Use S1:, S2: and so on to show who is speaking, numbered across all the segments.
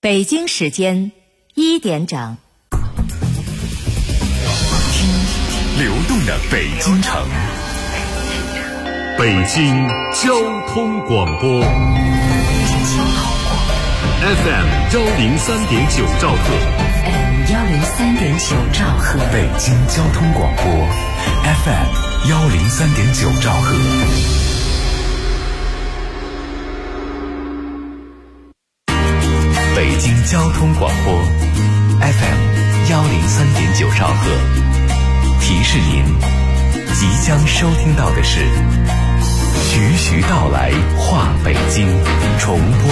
S1: 北京时间1点整。
S2: 流动的北京城，北京交通广播 FM 103.9兆赫
S1: 103.9兆赫，
S2: 北京交通广播 FM 103.9兆赫。北京交通广播 FM 103.9兆赫，提示您，即将收听到的是徐徐道来话北京重播。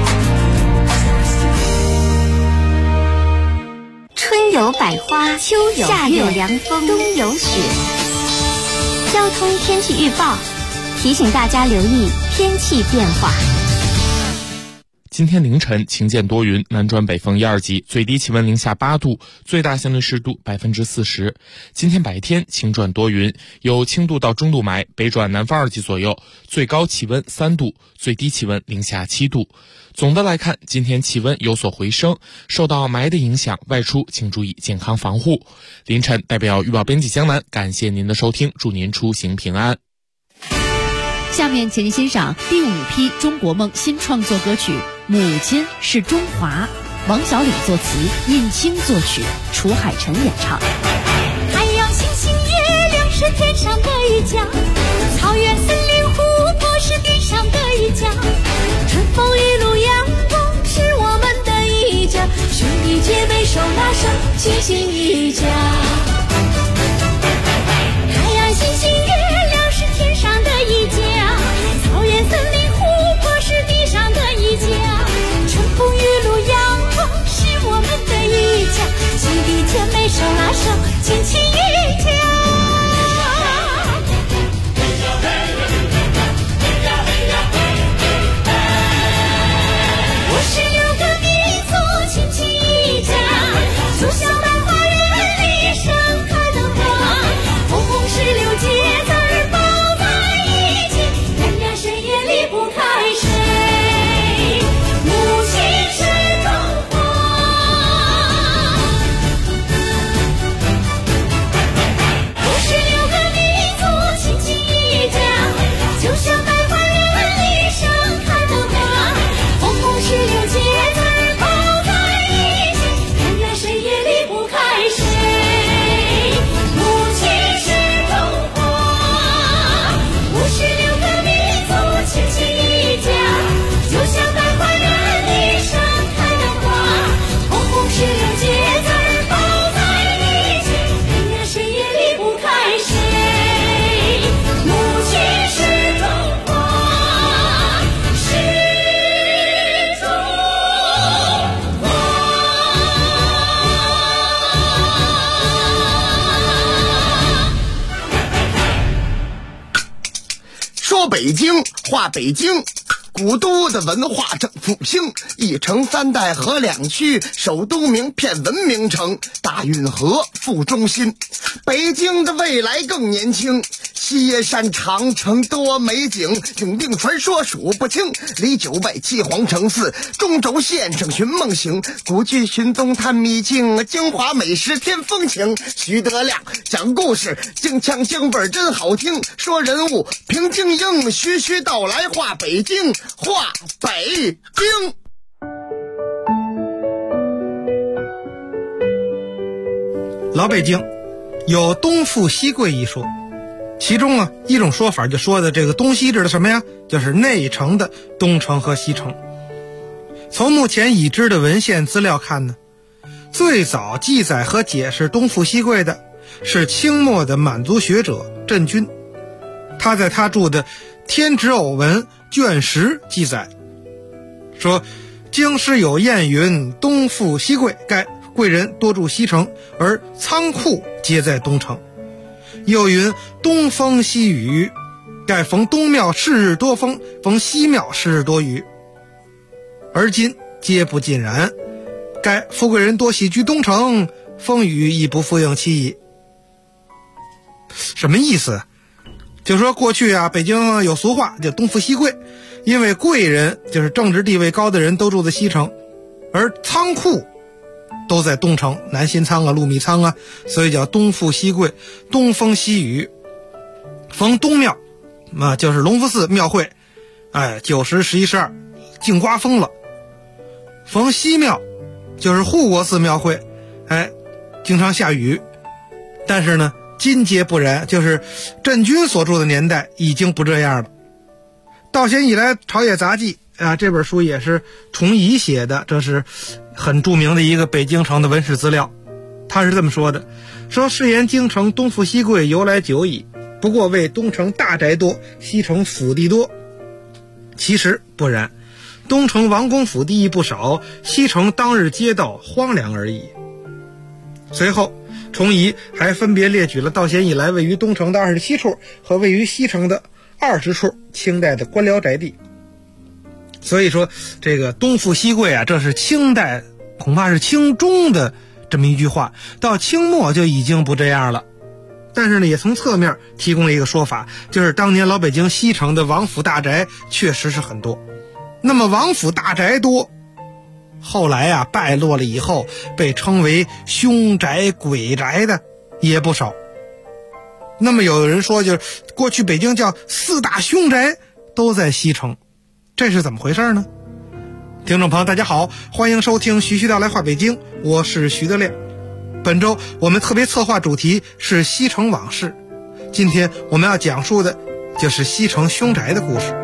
S3: 春有百花，秋有夏有凉风，冬有雪。交通天气预报提醒大家留意天气变化。
S4: 今天凌晨晴间多云，南转北风1、2级，最低气温零下8度，最大相对湿度40%。今天白天晴转多云，有轻度到中度霾，北转南风2级左右，最高气温3度，最低气温零下7度。总的来看，今天气温有所回升，受到霾的影响，外出请注意健康防护。凌晨代表预报编辑江南，感谢您的收听，祝您出行平安。
S5: 下面请您欣赏第5批中国梦新创作歌曲《母亲是中华》，王小李作词，尹清作曲，楚海辰演唱。
S6: 太阳、星星、月亮是天上的一家，草原、森林、湖泊是地上的一家，春风雨露阳光是我们的一家，兄弟姐妹手拉手齐心一家。太阳、星星、月亮是天上的一家，草原、森林、湖泊是地上的一家，春风雨露阳光是我们的一家，兄弟姐妹手拉手亲亲一家。我是6个民族亲亲一家，就像大花园里盛开的花，红红16节字儿抱在一起，人呀谁也离不开谁，母亲是中华。我是6个民族亲亲一家，就像大花园里盛开的花，红红16节字儿抱在一起，人呀谁也离不开谁，母亲是中华。我是6个民族亲亲一家，就像大花园里盛开的花，红红16节字儿抱在一起，人呀谁也离不开谁，母亲是中华，是中华。
S7: 说北京话北京，古都的文化正复兴，一城3代合2区，首都名片文明城，大运河副中心。北京的未来更年轻，西耶山长城多美景，景定传说数不清，离9外7皇城4，中轴线上寻梦行，古剧寻踪探秘境，京华美食添风情。徐德亮讲故事，京腔京味儿真好听，说人物评京英，徐徐道来话北京，话北京。
S8: 老北京有东富西贵一说，其中一种说法就说的这个东西指的什么呀？就是内城的东城和西城。从目前已知的文献资料看呢，最早记载和解释东富西贵的是清末的满族学者郑钧，他在他著的《天职偶文》卷10记载说，京师有谚云，东富西贵，盖贵人多住西城，而仓库皆在东城。又云，东风西雨，盖逢东庙是日多风，逢西庙是日多雨。而今皆不尽然，盖富贵人多喜居东城，风雨亦不复应其矣。什么意思？就说过去北京有俗话叫东富西贵，因为贵人就是政治地位高的人都住在西城， 而仓库都在东城，南新仓啊、陆密仓啊，所以叫东富西贵，东风西雨。逢东庙就是隆福寺庙会9时11、12净刮风了。逢西庙就是护国寺庙会，经常下雨。但是呢，今节不然，就是镇军所住的年代已经不这样了。道贤以来朝野杂记这本书也是崇仪写的，这是很著名的一个北京城的文史资料。他是这么说的，说是言京城东富西贵由来久矣，不过为东城大宅多，西城府地多。其实不然，东城王公府地亦不少，西城当日街道荒凉而已。随后崇仪还分别列举了道贤以来位于东城的27处和位于西城的20处清代的官僚宅地。所以说这个东富西贵这是清代恐怕是清中的这么一句话，到清末就已经不这样了。但是呢，也从侧面提供了一个说法，就是当年老北京西城的王府大宅确实是很多。那么王府大宅多，后来败落了以后被称为凶宅鬼宅的也不少。那么有人说，就是过去北京叫4大凶宅都在西城，这是怎么回事呢？听众朋友大家好，欢迎收听徐徐道来话北京，我是徐德亮。本周我们特别策划主题是西城往事，今天我们要讲述的就是西城凶宅的故事。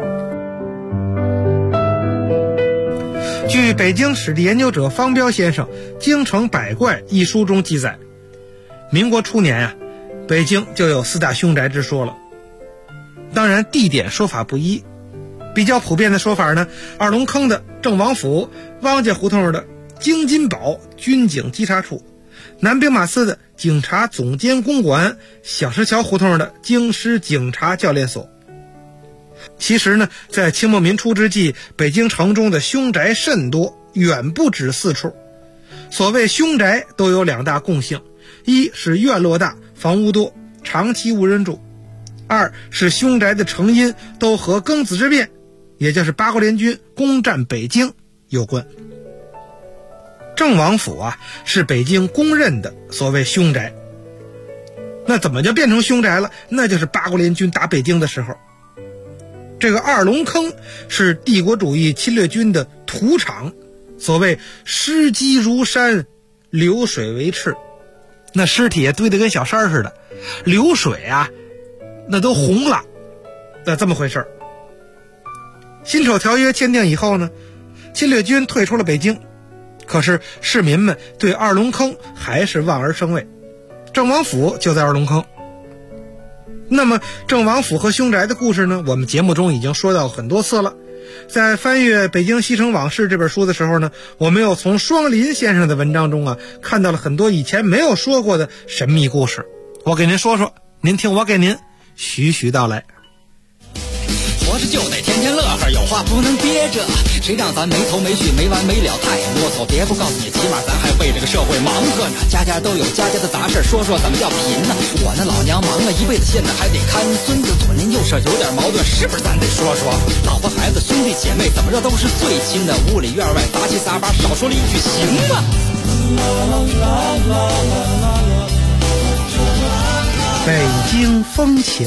S8: 据北京史地研究者方彪先生《京城百怪》一书中记载，民国初年北京就有4大凶宅之说了。当然地点说法不一，比较普遍的说法呢，二龙坑的郑王府，汪家胡同的京津堡军警稽查处，南兵马司的警察总监公馆，小石桥胡同的京师警察教练所。其实呢，在清末民初之际，北京城中的凶宅甚多，远不止4处。所谓凶宅都有2大共性，一是院落大，房屋多，长期无人住；二是凶宅的成因都和庚子之变，也就是八国联军攻占北京有关。郑王府是北京公认的所谓凶宅。那怎么就变成凶宅了？那就是八国联军打北京的时候。这个二龙坑是帝国主义侵略军的土场，所谓尸积如山，流水为赤。那尸体也堆得跟小山似的，流水那都红了，那这么回事。辛丑条约签订以后呢，侵略军退出了北京，可是市民们对二龙坑还是望而生畏。郑王府就在二龙坑。那么郑王府和凶宅的故事呢，我们节目中已经说到很多次了。在翻阅《北京西城往事》这本书的时候呢，我们又从双林先生的文章中看到了很多以前没有说过的神秘故事。我给您说说，您听我给您徐徐道来。
S9: 活着就得天天乐呵，有话不能憋着，谁让咱没头没绪没完没了太啰嗦。别不告诉你，起码咱还为这个社会忙活呢。家家都有家家的杂事，说说怎么叫贫呢？我那老娘忙了一辈子，现在还得看孙子，左邻右舍有点矛盾，是不是咱得说说？老婆孩子兄弟姐妹怎么着都是最亲的，屋里院外杂七杂八，少说了一句行吗？
S8: 北京风情。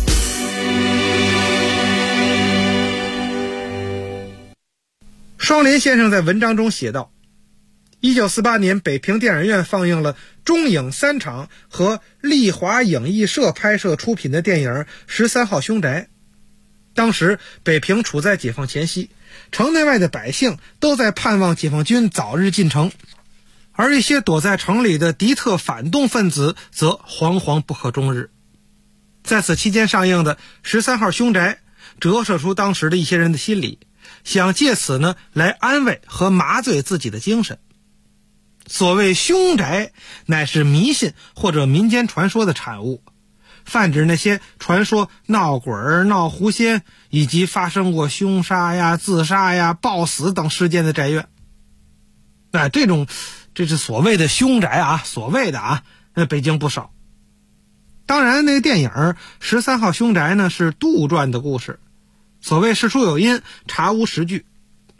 S8: 双林先生在文章中写道，1948年北平电影院放映了中影3场和丽华影艺社拍摄出品的电影《13号凶宅》。当时北平处在解放前夕，城内外的百姓都在盼望解放军早日进城，而一些躲在城里的敌特反动分子则惶惶不可终日。在此期间上映的《13号凶宅》折射出当时的一些人的心理，想借此呢来安慰和麻醉自己的精神。所谓凶宅乃是迷信或者民间传说的产物，泛指那些传说闹鬼闹狐仙以及发生过凶杀自杀暴死等事件的宅院。这是所谓的凶宅所谓的北京不少。当然那个电影13号凶宅呢是杜撰的故事，所谓事出有因，查无实据。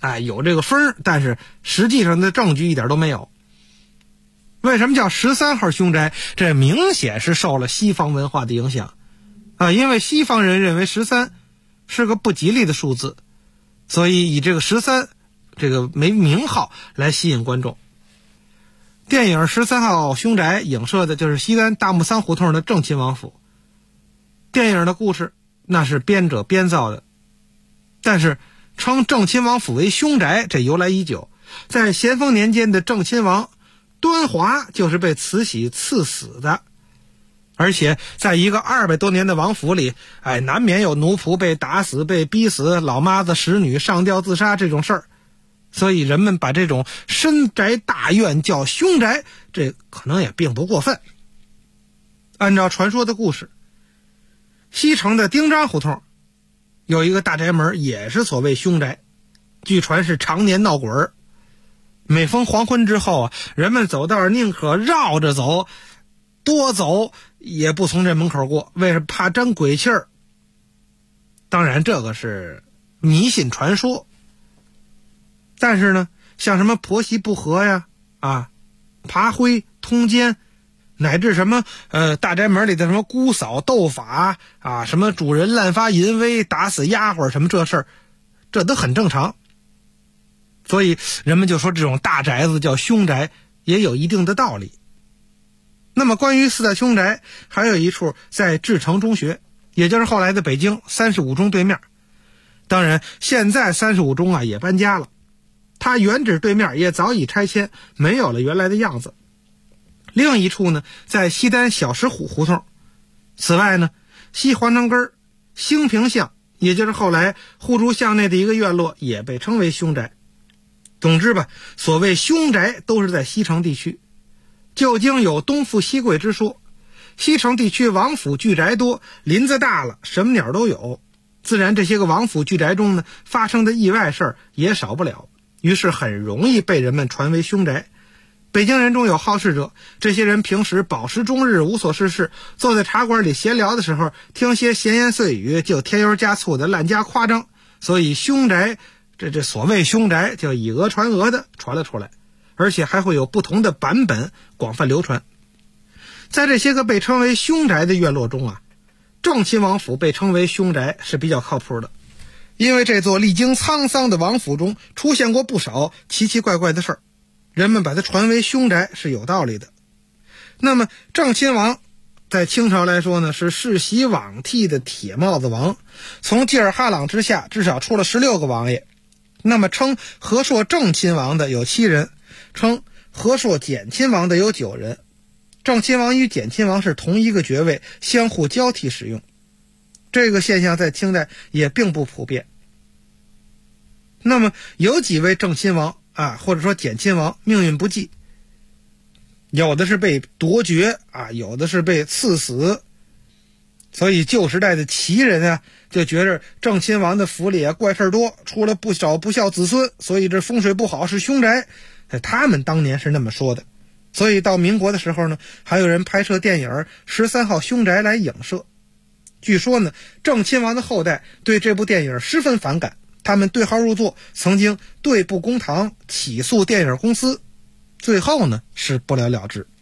S8: 有这个风，但是实际上的证据一点都没有。为什么叫13号凶宅？这明显是受了西方文化的影响因为西方人认为13是个不吉利的数字，所以以这个13这个为名号来吸引观众。电影13号凶宅影射的就是西单大木桑胡同的正亲王府。电影的故事那是编者编造的，但是称正亲王府为凶宅，这由来已久。在咸丰年间的正亲王端华就是被慈禧赐死的，而且在一个200多年的王府里，难免有奴仆被打死、被逼死、老妈子使女上吊自杀这种事儿，所以人们把这种深宅大院叫凶宅，这可能也并不过分。按照传说的故事，西城的丁章胡同有一个大宅门，也是所谓凶宅，据传是常年闹鬼儿。每逢黄昏之后人们走道宁可绕着走，多走也不从这门口过，为什么？怕沾鬼气儿。当然这个是迷信传说，但是呢，像什么婆媳不和呀，爬灰、通奸，乃至什么大宅门里的什么姑嫂斗法什么主人滥发淫威、打死丫鬟什么这事儿，这都很正常。所以人们就说这种大宅子叫凶宅，也有一定的道理。那么关于4大凶宅，还有一处在志诚中学，也就是后来的北京35中对面。当然现在35中也搬家了，它原址对面也早已拆迁，没有了原来的样子。另一处呢，在西单小石虎胡同。此外呢，西环城根兴平巷，也就是后来互助巷内的一个院落，也被称为凶宅。总之吧，所谓凶宅都是在西城地区。旧经有东富西贵之说，西城地区王府巨宅多，林子大了，什么鸟都有，自然这些个王府巨宅中呢，发生的意外事儿也少不了，于是很容易被人们传为凶宅。北京人中有好事者，这些人平时饱食终日，无所事事，坐在茶馆里闲聊的时候，听些闲言碎语，就添油加醋的滥加夸张，所以凶宅这所谓凶宅就以讹传讹的传了出来，而且还会有不同的版本广泛流传。在这些个被称为凶宅的院落中正亲王府被称为凶宅是比较靠谱的，因为这座历经沧桑的王府中出现过不少奇奇怪怪的事儿，人们把它传为凶宅是有道理的。那么正亲王在清朝来说呢，是世袭罔替的铁帽子王，从济尔哈朗之下至少出了16个王爷。那么称和硕正亲王的有7人，称和硕简亲王的有9人。正亲王与简亲王是同一个爵位，相互交替使用。这个现象在清代也并不普遍。那么有几位正亲王或者说简亲王命运不济，有的是被夺爵有的是被赐死。所以旧时代的旗人就觉着正亲王的府里怪事多，出了不少不孝子孙，所以这风水不好，是凶宅。他们当年是那么说的。所以到民国的时候呢，还有人拍摄电影13号凶宅来影射。据说呢，正亲王的后代对这部电影十分反感，他们对号入座，曾经对簿公堂起诉电影公司，最后呢是不了了之。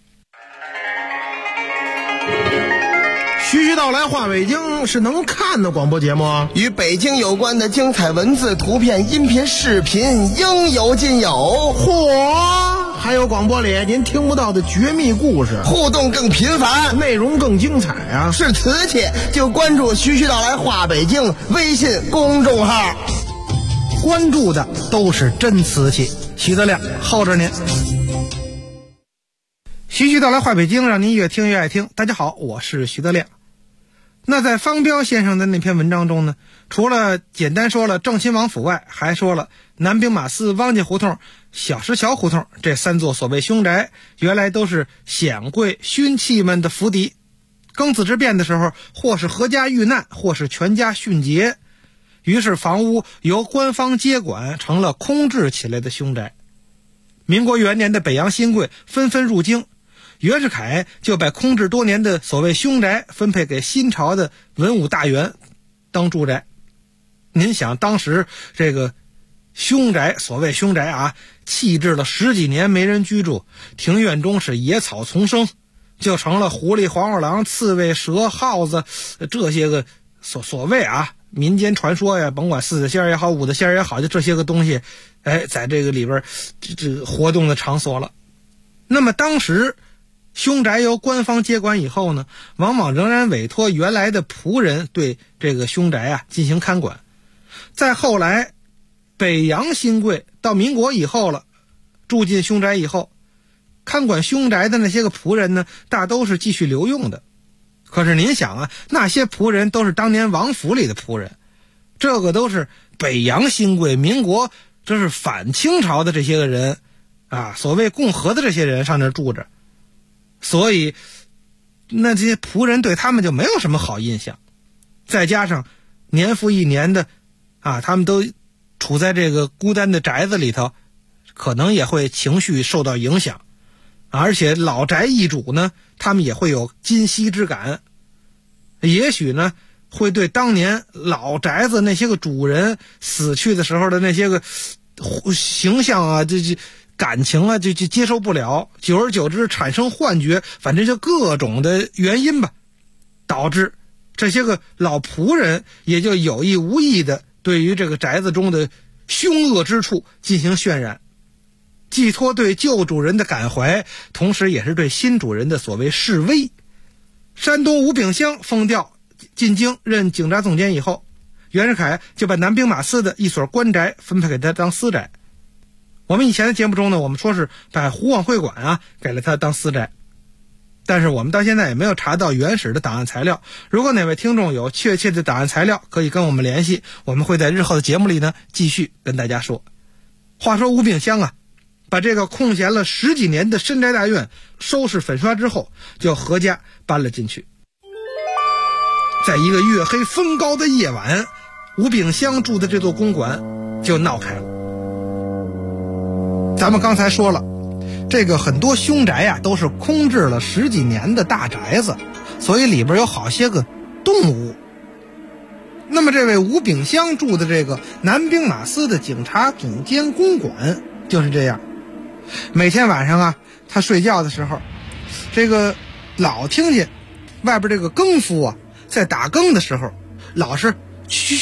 S10: 徐徐道来话北京是能看的广播节目，
S7: 与北京有关的精彩文字、图片、音频、视频应有尽有。
S10: 嚯，还有广播里您听不到的绝密故事，
S7: 互动更频繁，
S10: 内容更精彩
S7: 是瓷器就关注徐徐道来话北京微信公众号，
S8: 关注的都是真瓷器。徐德亮候着您。徐徐道来话北京，让您越听越爱听。大家好，我是徐德亮。那在方彪先生的那篇文章中呢，除了简单说了正亲王府外，还说了南兵马司、汪家胡同、小石桥胡同这3座所谓凶宅，原来都是显贵勋戚们的府邸。庚子之变的时候，或是阖家遇难，或是全家殉节，于是房屋由官方接管，成了空置起来的凶宅。民国元年的北洋新贵纷纷入京，袁世凯就把空置多年的所谓凶宅分配给新朝的文武大员当住宅。您想当时这个凶宅，所谓凶宅啊，弃置了10几年没人居住，庭院中是野草丛生，就成了狐狸、黄鼠狼、刺猬、蛇、耗子这些个所谓啊民间传说呀，甭管4的仙也好5的仙也好，就这些个东西在这个里边这活动的场所了。那么当时凶宅由官方接管以后呢，往往仍然委托原来的仆人对这个凶宅啊进行看管。再后来北洋新贵到民国以后了，住进凶宅以后，看管凶宅的那些个仆人呢，大都是继续留用的。可是您想啊，那些仆人都是当年王府里的仆人，这个都是北洋新贵，民国这是反清朝的这些个人啊，所谓共和的这些人上那住着，所以那这些仆人对他们就没有什么好印象。再加上年复一年的啊，他们都处在这个孤单的宅子里头，可能也会情绪受到影响。而且老宅易主呢，他们也会有今昔之感，也许呢会对当年老宅子那些个主人死去的时候的那些个形象啊，这感情啊，就接受不了，久而久之产生幻觉，反正就各种的原因吧，导致这些个老仆人也就有意无意的对于这个宅子中的凶恶之处进行渲染，寄托对旧主人的感怀，同时也是对新主人的所谓示威。山东吴炳湘封调进京任警察总监以后，袁世凯就把南兵马司的一所官宅分配给他当私宅。我们以前的节目中呢，我们说是把湖广会馆啊给了他当私宅，但是我们到现在也没有查到原始的档案材料。如果哪位听众有确切的档案材料，可以跟我们联系，我们会在日后的节目里呢继续跟大家说。话说吴炳湘啊，把这个空闲了10几年的深宅大院收拾粉刷之后，就合家搬了进去。在一个月黑风高的夜晚，吴炳湘住的这座公馆就闹开了。咱们刚才说了，这个很多凶宅啊都是空置了10几年的大宅子，所以里边有好些个动物。那么这位吴炳湘住的这个南兵马司的警察总监公馆就是这样。每天晚上啊，他睡觉的时候，这个老听见外边这个更夫啊在打更的时候，老是去，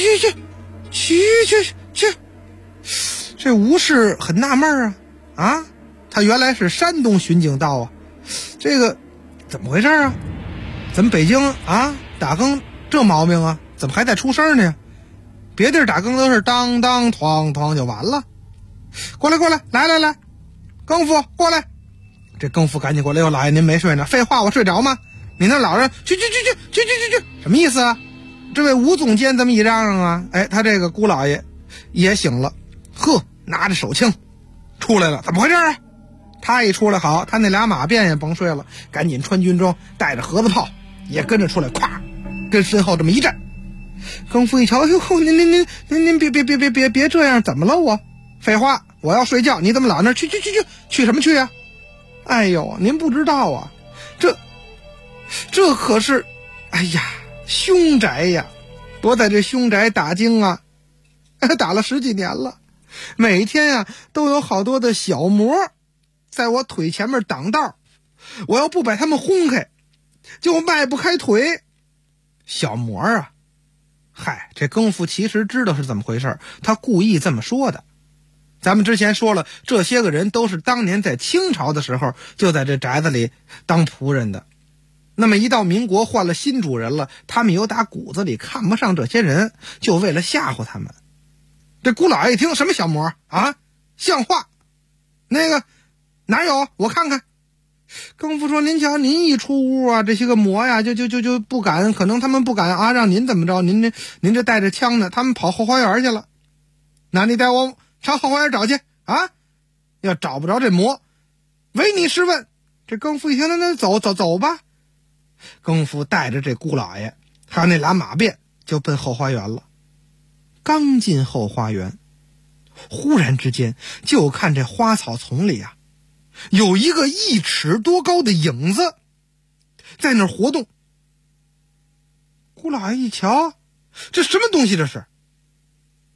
S8: 这吴氏很纳闷啊，他原来是山东巡警道啊，这个怎么回事啊？咱们北京啊打更这毛病啊，怎么还在出声呢？别地儿打更都是当当哐哐就完了。过来，来，更夫过来。这更夫赶紧过来，老爷您没睡呢？废话，我睡着吗？你那老人去，什么意思啊？这位吴总监这么一嚷嚷啊，他这个姑老爷也醒了，呵，拿着手枪出来了，怎么回事啊？他一出来好，他那俩马便也甭睡了，赶紧穿军装，带着盒子炮也跟着出来，咵跟身后这么一站。更夫一瞧，哟，您别这样，怎么了我？废话，我要睡觉，你怎么老那去什么去啊？哎呦，您不知道啊，这可是，哎呀，凶宅呀！我在这凶宅打更啊，打了10几年了，每天呀都有好多的小魔在我腿前面挡道，我要不把他们轰开，就迈不开腿。小魔啊，嗨，这更夫其实知道是怎么回事，他故意这么说的。咱们之前说了，这些个人都是当年在清朝的时候就在这宅子里当仆人的。那么一到民国换了新主人了，他们有打骨子里看不上这些人，就为了吓唬他们。这姑老爷一听，什么小魔啊，像话，那个哪有，我看看。更夫说，您瞧，您一出屋啊，这些个魔呀就不敢，可能他们不敢啊，让您怎么着，您这带着枪呢，他们跑后花园去了。那你带我上后花园找去啊，要找不着这魔，唯你是问。这更夫一听，那走吧。更夫带着这姑老爷还有那俩马便就奔后花园了。刚进后花园，忽然之间就看这花草丛里啊有一个1尺多高的影子在那儿活动。姑老爷一瞧，这什么东西这是？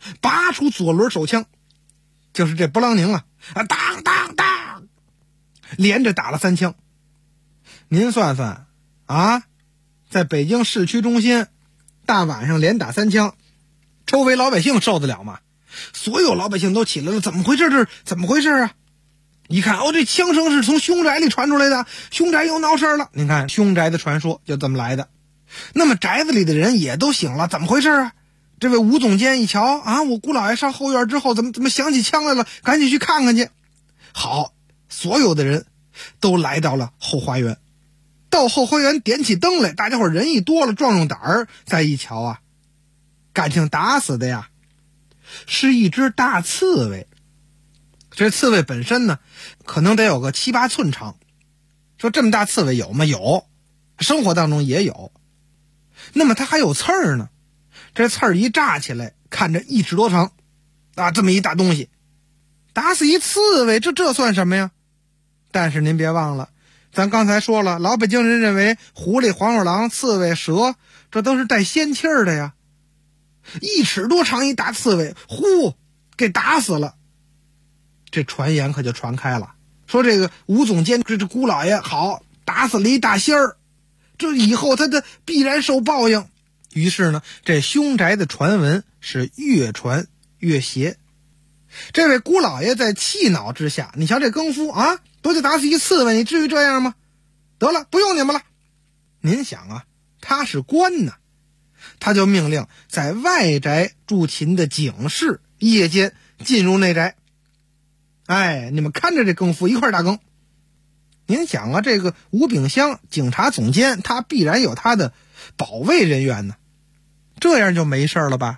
S8: 拔出左轮手枪，就是这勃朗宁啊，当当当，连着打了3枪。您算算啊，在北京市区中心，大晚上连打3枪，周围老百姓受得了吗？所有老百姓都起来了，怎么回事？这是怎么回事啊？一看，这枪声是从凶宅里传出来的，凶宅又闹事了。您看，凶宅的传说就这么来的。那么宅子里的人也都醒了，怎么回事啊？这位吴总监一瞧啊，我姑老爷上后院之后，怎么响起枪来了？赶紧去看看去。好，所有的人都来到了后花园。到后花园点起灯来，大家伙人一多了，壮胆儿，再一瞧啊，感情打死的呀是一只大刺猬。这刺猬本身呢，可能得有个7、8寸长。说这么大刺猬有吗？有，生活当中也有。那么它还有刺儿呢，这刺儿一炸起来，看着1尺多长啊，这么一大东西，打死一刺猬，这算什么呀？但是您别忘了，咱刚才说了，老北京人认为狐狸、黄鼠狼、刺猬、蛇，这都是带仙气儿的呀。1尺多长一大刺猬，呼，给打死了。这传言可就传开了，说这个吴总监这姑老爷好，打死了一大仙儿，这以后他的必然受报应。于是呢，这凶宅的传闻是越传越邪。这位姑老爷在气恼之下，你瞧这更夫啊，不就打死一刺猬，你至于这样吗？得了，不用你们了。您想啊，他是官呢，他就命令在外宅驻勤的警士夜间进入内宅。你们看着这更夫一块打更。您想啊，这个吴炳湘警察总监，他必然有他的保卫人员呢，这样就没事了吧？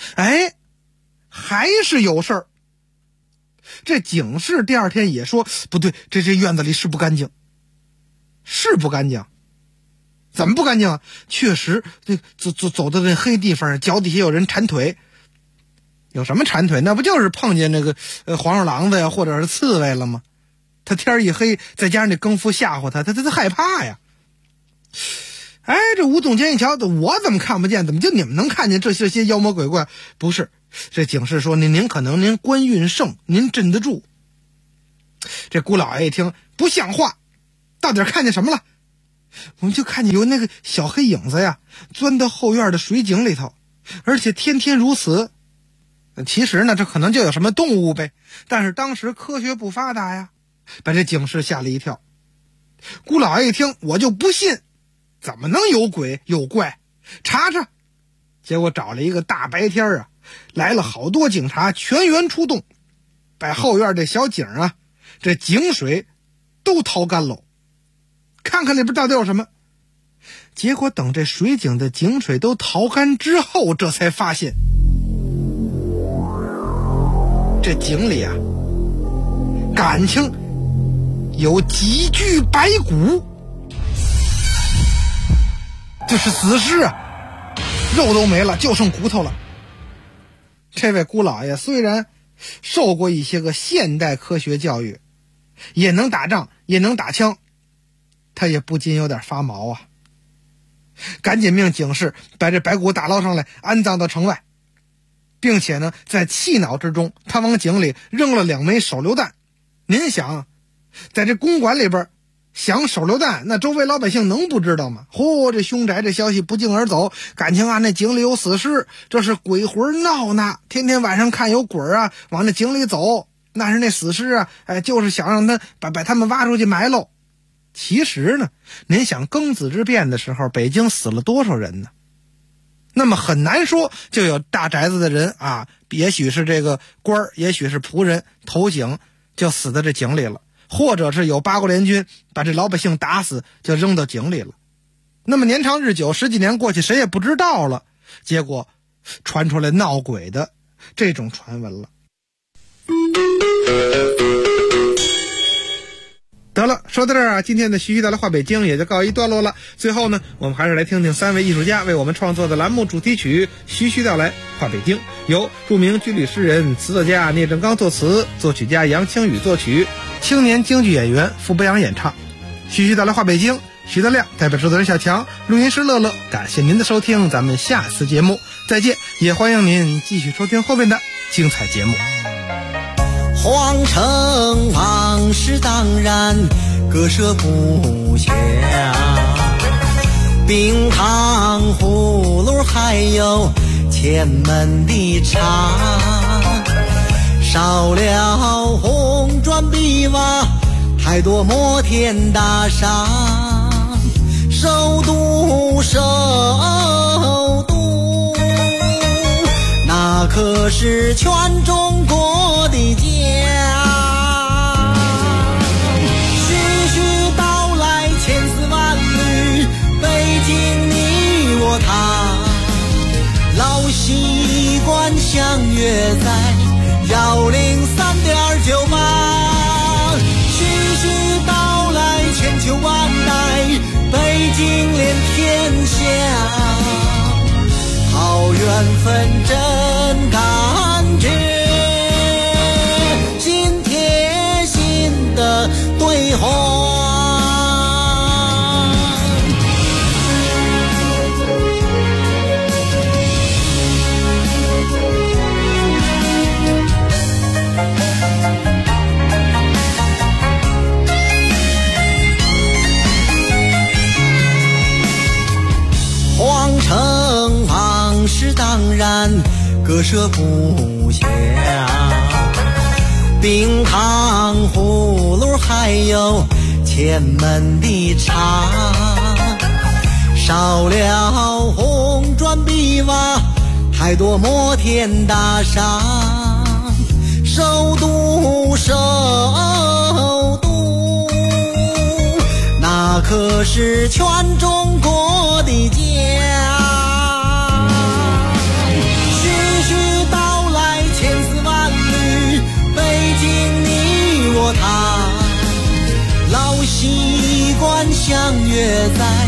S8: 还是有事儿。这警士第二天也说，不对，这院子里是不干净，是不干净。怎么不干净啊？确实，走到这黑地方，脚底下有人缠腿。有什么缠腿？那不就是碰见那个黄鼠狼子呀，或者是刺猬了吗？他天一黑，再加上这更夫吓唬他害怕呀。这吴总监一瞧，我怎么看不见？怎么就你们能看见这些妖魔鬼怪？不是，这警示说您可能您官运盛，您镇得住。这姑老爷一听不像话，到底看见什么了？我们就看见有那个小黑影子呀，钻到后院的水井里头，而且天天如此。其实呢，这可能就有什么动物呗，但是当时科学不发达呀，把这警示吓了一跳。姑老爷一听，我就不信，怎么能有鬼有怪？查查。结果找了一个大白天啊，来了好多警察，全员出动，把后院这小井啊，这井水都掏干喽，看看里边到底有什么。结果等这水井的井水都掏干之后，这才发现这井里啊，感情有几具白骨，这是死尸啊，肉都没了，就剩骨头了。这位姑老爷虽然受过一些个现代科学教育，也能打仗，也能打枪，他也不禁有点发毛啊。赶紧命警士把这白骨打捞上来，安葬到城外，并且呢，在气恼之中，他往井里扔了2枚手榴弹。您想，在这公馆里边响手榴弹，那周围老百姓能不知道吗？这凶宅这消息不胫而走，感情啊，那井里有死尸，这是鬼魂闹呢。天天晚上看有鬼啊往那井里走，那是那死尸啊，就是想让他把他们挖出去埋喽。其实呢，您想庚子之变的时候，北京死了多少人呢？那么很难说就有大宅子的人啊，也许是这个官儿，也许是仆人投井就死在这井里了，或者是有八国联军把这老百姓打死就扔到井里了。那么年长日久，10几年过去，谁也不知道了，结果传出来闹鬼的这种传闻了。得了，说到这儿啊，今天的徐徐道来话北京也就告一段落了。最后呢，我们还是来听听3位艺术家为我们创作的栏目主题曲《徐徐道来话北京》，由著名军旅诗人、词作家聂正刚作词，作曲家杨清宇作曲，青年京剧演员傅北阳演唱。徐徐道来话北京， 徐德亮代表制作人小强，录音师乐乐，感谢您的收听，咱们下次节目再见，也欢迎您继续收听后面的精彩节目。
S11: 皇城往事当然割舍不下，冰糖葫芦还有前门的茶，少了红砖碧瓦，太多摩天大厦，首都首都，那可是全中国的家。徐徐道来千丝万缕，北京你我他，老习惯相约在103.98。徐徐道来千秋万代，北京连天下，好缘分真感觉，心贴心的对话。皇城往事当然割舍不下，冰糖葫芦还有前门的茶，少了红砖碧瓦，太多摩天大厦，首都首都，那可是全中国的家。徐徐道来千丝万缕，北京你我他，老习惯相约在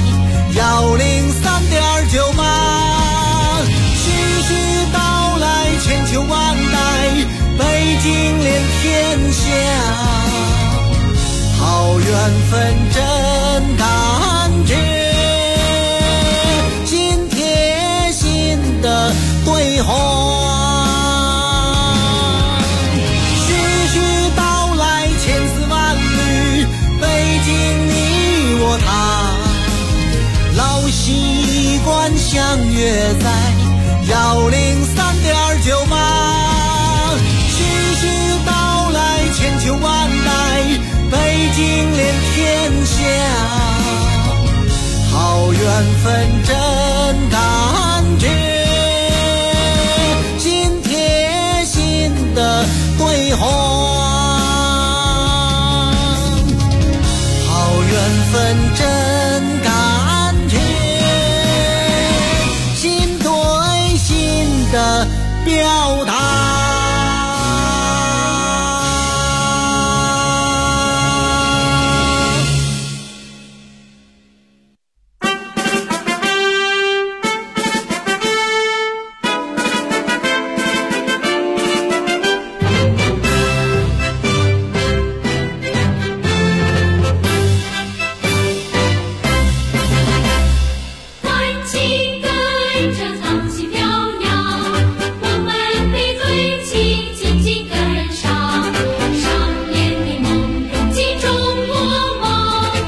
S11: 103.98。徐徐道来千秋万代，北京连天下，好缘分真感觉，心贴心的对话。徐徐道来千丝万缕，北京你我他，老习惯相约在103.98。徐徐道来千秋万代，北京连天下，好缘分真感觉，心贴心的对话。好缘分真感觉，心对心的表